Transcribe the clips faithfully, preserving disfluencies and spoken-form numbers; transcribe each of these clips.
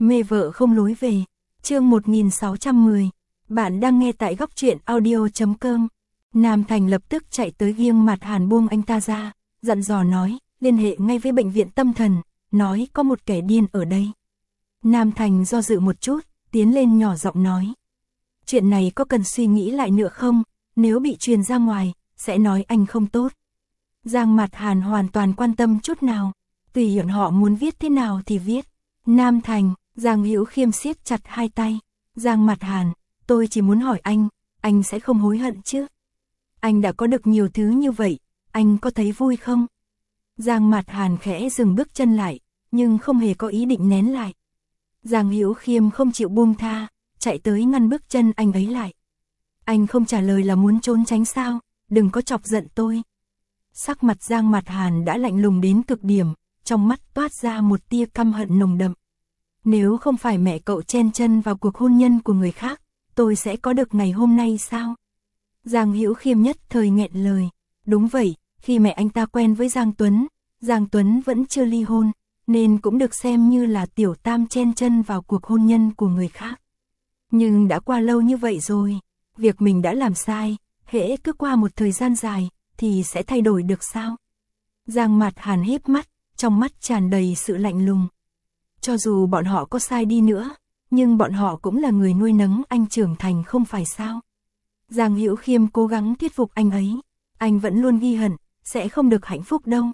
Mê vợ không lối về. Chương một nghìn sáu trăm mười. Bạn đang nghe tại góc truyện audio chấm com. Nam Thành lập tức chạy tới Giang Mạt Hàn buông anh ta ra, dặn dò nói, liên hệ ngay với bệnh viện tâm thần, nói có một kẻ điên ở đây. Nam Thành do dự một chút, tiến lên nhỏ giọng nói. Chuyện này có cần suy nghĩ lại nữa không? Nếu bị truyền ra ngoài, sẽ nói anh không tốt. Giang Mạt Hàn hoàn toàn quan tâm chút nào. Tùy hiển họ muốn viết thế nào thì viết. Nam Thành, Giang Hữu Khiêm siết chặt hai tay. Giang Mạt Hàn, tôi chỉ muốn hỏi anh, anh sẽ không hối hận chứ? Anh đã có được nhiều thứ như vậy, anh có thấy vui không? Giang Mạt Hàn khẽ dừng bước chân lại, nhưng không hề có ý định nén lại. Giang Hữu Khiêm không chịu buông tha, chạy tới ngăn bước chân anh ấy lại. Anh không trả lời là muốn trốn tránh sao? Đừng có chọc giận tôi. Sắc mặt Giang Mạt Hàn đã lạnh lùng đến cực điểm, trong mắt toát ra một tia căm hận nồng đậm. Nếu không phải mẹ cậu chen chân vào cuộc hôn nhân của người khác, tôi sẽ có được ngày hôm nay sao? Giang Hữu Khiêm nhất thời nghẹn lời. Đúng vậy, khi mẹ anh ta quen với Giang Tuấn, Giang Tuấn vẫn chưa ly hôn, nên cũng được xem như là tiểu tam chen chân vào cuộc hôn nhân của người khác. Nhưng đã qua lâu như vậy rồi, việc mình đã làm sai, hễ cứ qua một thời gian dài, thì sẽ thay đổi được sao? Giang Mạt Hàn híp mắt, trong mắt tràn đầy sự lạnh lùng. Cho dù bọn họ có sai đi nữa, nhưng bọn họ cũng là người nuôi nấng anh trưởng thành không phải sao? Giang Hữu Khiêm cố gắng thuyết phục anh ấy, anh vẫn luôn ghi hận, sẽ không được hạnh phúc đâu.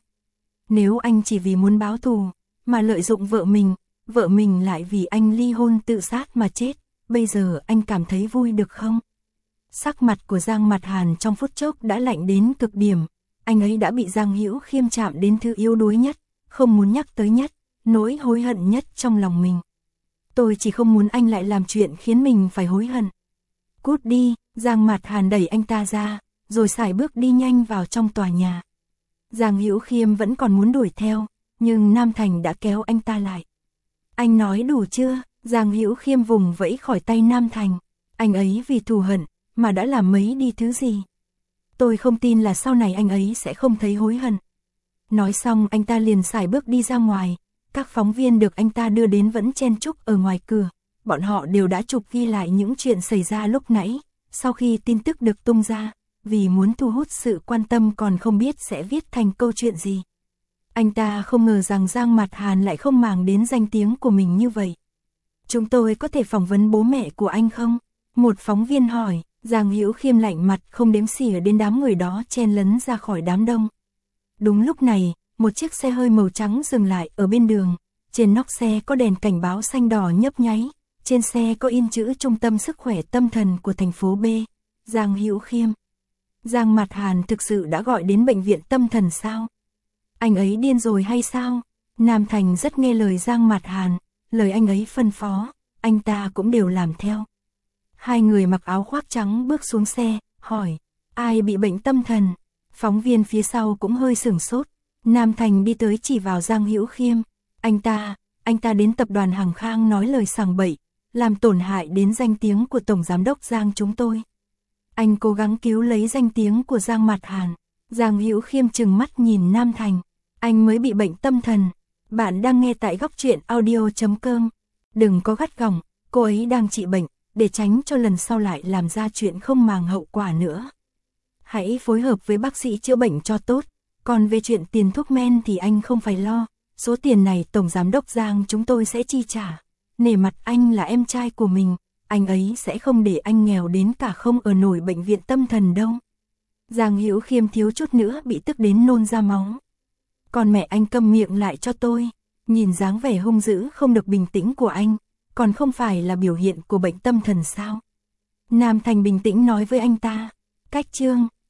Nếu anh chỉ vì muốn báo thù, mà lợi dụng vợ mình, vợ mình lại vì anh ly hôn tự sát mà chết, bây giờ anh cảm thấy vui được không? Sắc mặt của Giang Mạt Hàn trong phút chốc đã lạnh đến cực điểm, anh ấy đã bị Giang Hữu Khiêm chạm đến thứ yếu đuối nhất, không muốn nhắc tới nhất, nỗi hối hận nhất trong lòng mình. Tôi chỉ không muốn anh lại làm chuyện khiến mình phải hối hận. Cút đi, Giang Mạt Hàn đẩy anh ta ra, rồi sải bước đi nhanh vào trong tòa nhà. Giang Hữu Khiêm vẫn còn muốn đuổi theo, nhưng Nam Thành đã kéo anh ta lại. Anh nói đủ chưa? Giang Hữu Khiêm vùng vẫy khỏi tay Nam Thành. Anh ấy vì thù hận, mà đã làm mấy đi thứ gì? Tôi không tin là sau này anh ấy sẽ không thấy hối hận. Nói xong anh ta liền sải bước đi ra ngoài. Các phóng viên được anh ta đưa đến vẫn chen chúc ở ngoài cửa. Bọn họ đều đã chụp ghi lại những chuyện xảy ra lúc nãy. Sau khi tin tức được tung ra, vì muốn thu hút sự quan tâm còn không biết sẽ viết thành câu chuyện gì. Anh ta không ngờ rằng Giang Mạt Hàn lại không màng đến danh tiếng của mình như vậy. Chúng tôi có thể phỏng vấn bố mẹ của anh không? Một phóng viên hỏi. Giang Hữu Khiêm lạnh mặt không đếm xỉa đến đám người đó chen lấn ra khỏi đám đông. Đúng lúc này, một chiếc xe hơi màu trắng dừng lại ở bên đường. Trên nóc xe có đèn cảnh báo xanh đỏ nhấp nháy. Trên xe có in chữ Trung tâm Sức khỏe Tâm thần của thành phố B. Giang Hữu Khiêm. Giang Mạt Hàn thực sự đã gọi đến bệnh viện tâm thần sao? Anh ấy điên rồi hay sao? Nam Thành rất nghe lời Giang Mạt Hàn. Lời anh ấy phân phó, anh ta cũng đều làm theo. Hai người mặc áo khoác trắng bước xuống xe, hỏi, ai bị bệnh tâm thần? Phóng viên phía sau cũng hơi sửng sốt. Nam Thành đi tới chỉ vào Giang Hữu Khiêm. Anh ta, anh ta đến tập đoàn Hàng Khang nói lời sằng bậy, làm tổn hại đến danh tiếng của Tổng Giám đốc Giang chúng tôi. Anh cố gắng cứu lấy danh tiếng của Giang Mạt Hàn. Giang Hữu Khiêm trừng mắt nhìn Nam Thành. Anh mới bị bệnh tâm thần. Bạn đang nghe tại góc truyện audio chấm com. Đừng có gắt gỏng, cô ấy đang trị bệnh, để tránh cho lần sau lại làm ra chuyện không màng hậu quả nữa. Hãy phối hợp với bác sĩ chữa bệnh cho tốt, còn về chuyện tiền thuốc men thì anh không phải lo, số tiền này Tổng Giám đốc Giang chúng tôi sẽ chi trả. Nể mặt anh là em trai của mình, anh ấy sẽ không để anh nghèo đến cả không ở nổi bệnh viện tâm thần đâu. Giang Hữu Khiêm thiếu chút nữa bị tức đến nôn ra máu. Còn mẹ anh câm miệng lại cho tôi. Nhìn dáng vẻ hung dữ không được bình tĩnh của anh, còn không phải là biểu hiện của bệnh tâm thần sao? Nam Thành bình tĩnh nói với anh ta. Cách chương